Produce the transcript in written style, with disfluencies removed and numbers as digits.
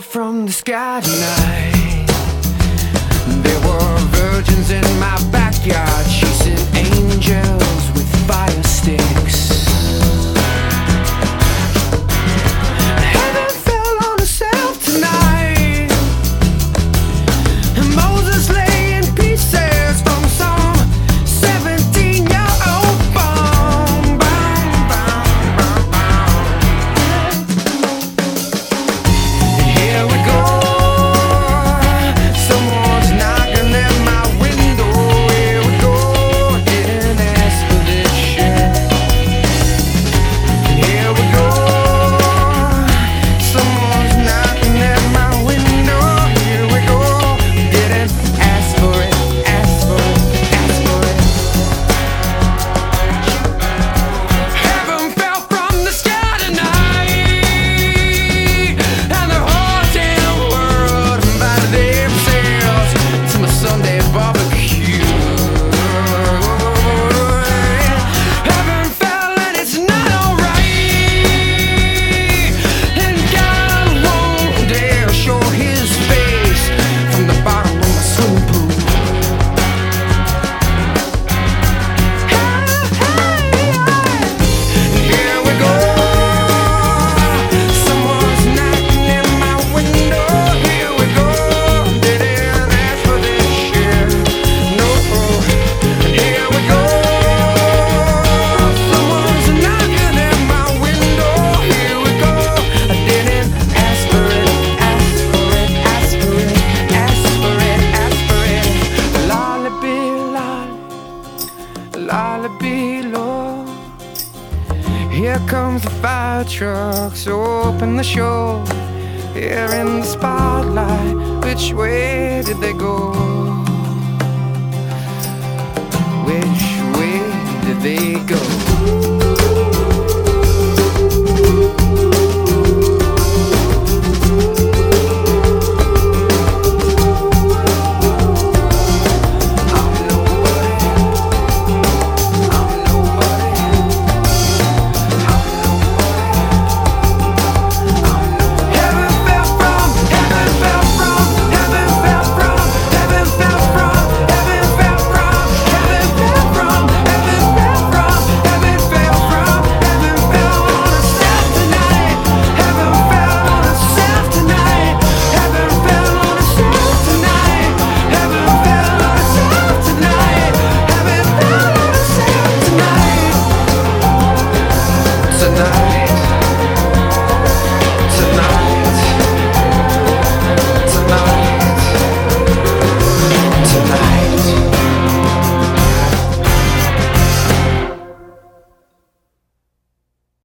from the sky tonight. There were virgins in my backyard chasing angels with fire sticks. Heaven fell on herself tonight, and Moses lay in pieces from some 17-year-old bomb. Here we go. Someone's knocking at my window. Here we go. Didn't ask for this shit. Here we go. Someone's knocking at my window. Here we go. Didn't ask for it. Ask for it. Ask for it. Heaven fell from the sky tonight, and the whole damn world invited themselves to my Sunday barbecue. Heaven fell and it's not alright, and God won't dare show his face from the bottom of my swimming pool. Here we go. Someone's knocking at my window. Here we go. Didn't ask for this shit. No. Here we go. Someone's knocking at my window. Here we go. I didn't ask for it. Ask for it. Ask for it. Ask for it. Ask for it. Lullaby, lullaby, Lord. Here comes the fire trucks, open the show. Here in the spotlight, which way did they go? Which way did they go?